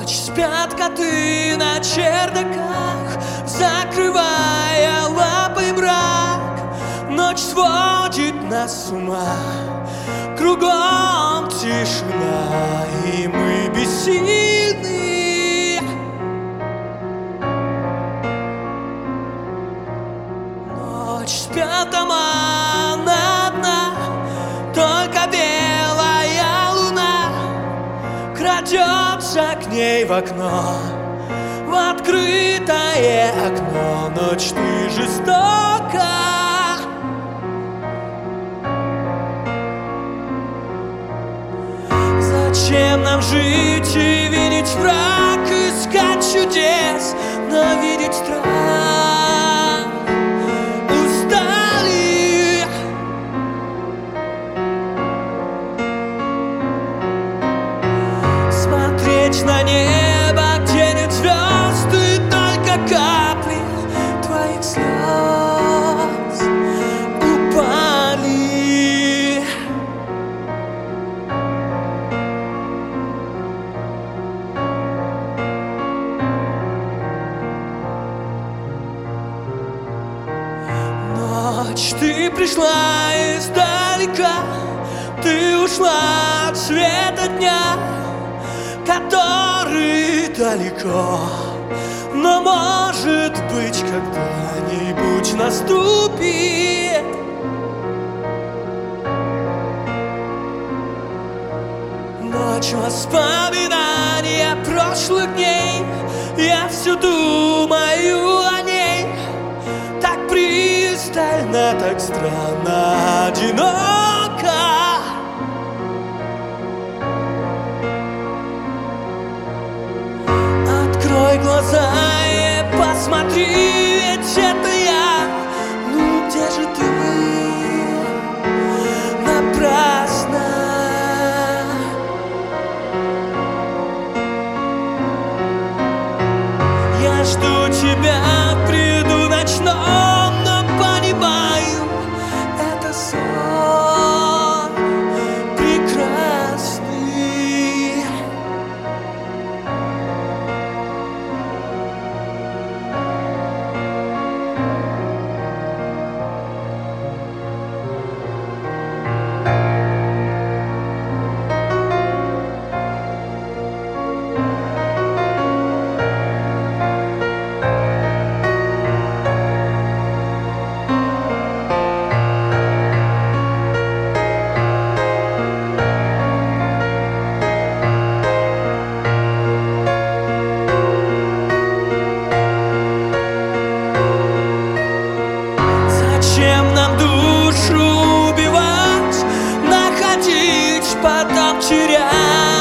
Ночь спят коты на чердаках, закрывая лапой мрак. Ночь сводит нас с ума, кругом тишина, и мы бессильны. Ночь спят дома на дна, только белая луна крадется к ней в окно, в открытое окно. Ночь, ты жестока. Зачем нам жить и видеть враг, искать чудес, но видеть страх? Устали. Смотреть на небо, где нет звезд, и только капли твоих слез упали. Ночь, ты пришла издалека, ты ушла от света дня, который далеко, но, может быть, когда-нибудь наступит. Ночь воспоминания прошлых дней, я все думаю о ней, так пристально, так странно, одиноко. Открой глаза и посмотри, ведь это я. Ну где же ты? Напрасно. Я жду тебя в бреду ночном, но понимаю, это сон прекрасный. Зачем нам душу убивать, находить, потом терять?